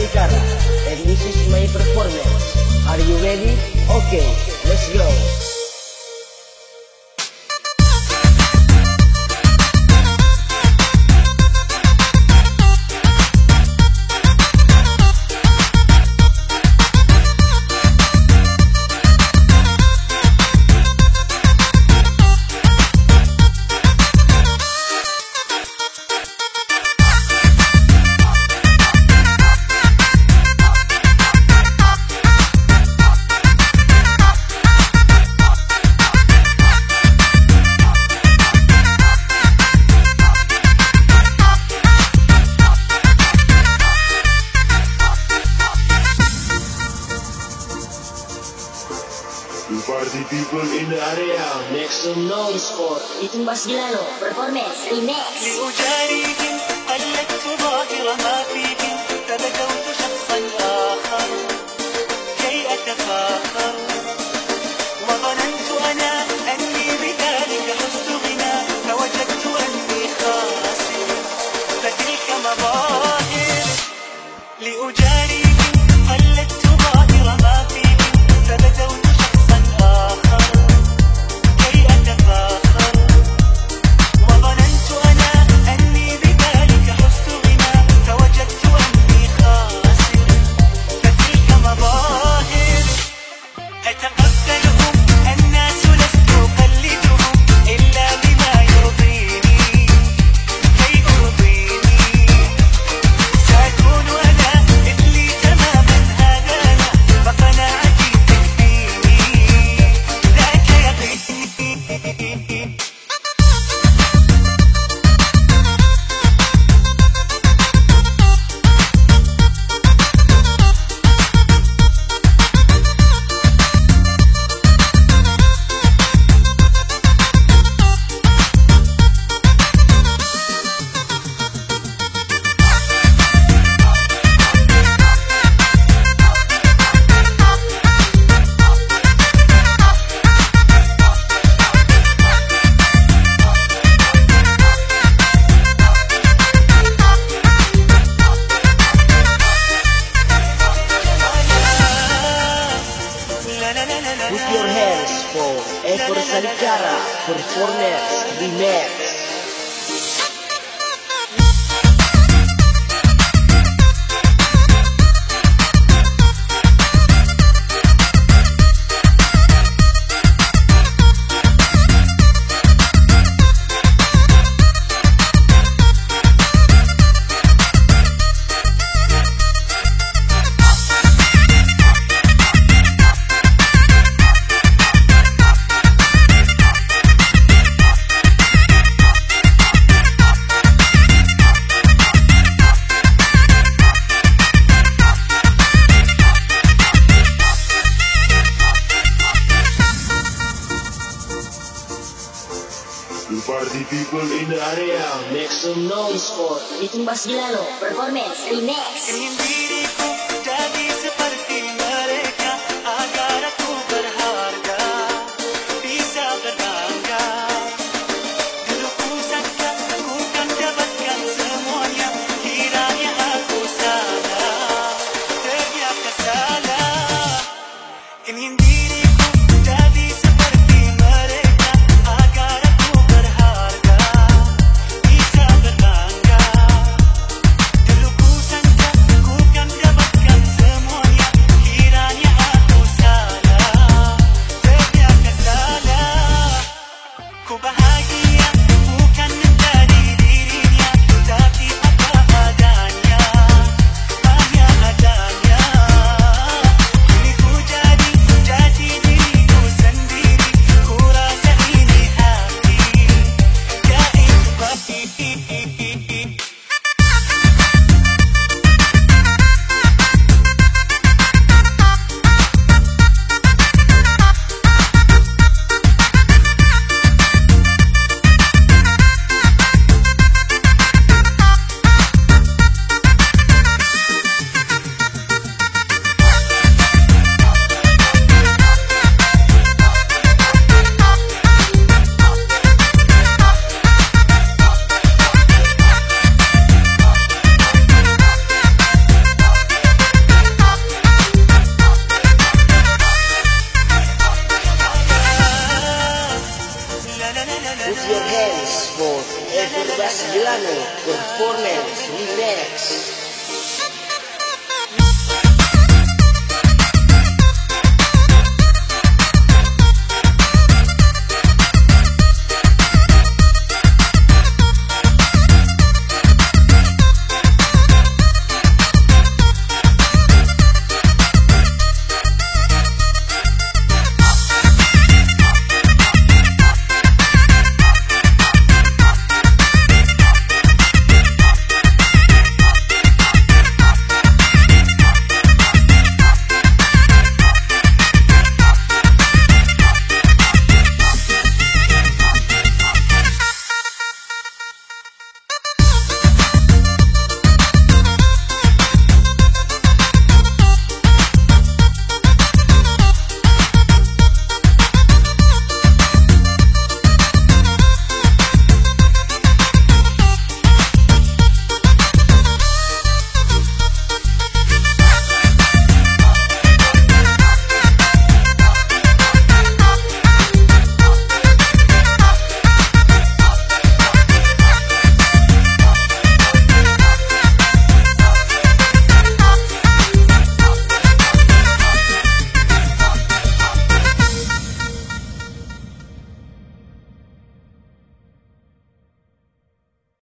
Sankara, and this is my performance. Are you ready? Okay, let's go. You party people in the area, make some noise for Itong Basgilano Performance Remix. لأجاريهم قلدت ظاهر ما فيهم فبدوت شخصا آخر كي أتفاخر وظننت أنا أني بذلك حزت غنى فوجدت أني خاسر فتلك مظاهر لأجاريهم قلدت ظاهر ما فيهم فبدوت شخصا آخر كي أتفاخر وظننت أنا أني بذلك حزت غنى فوجدت أني خاسر فتلك مظاهر أتقبلهم الناس لست أقلدهم إلا بما يرضيني كي أرضيني سأكون أنا مثلي تماما هذا أنا فقناعتي تكفيني ذاك يقيني. Put your hands for Ekor Sankara Performance Remix. you party people in the area, Make some noise for Itong Basgilano Performance Remix. Ingin diriku jadi seperti mereka agar aku berharga, bisa berbangga. Dulu ku sangka ku kan dapatkan semuanya, kiranya aku salah, ternyata salah. Ingin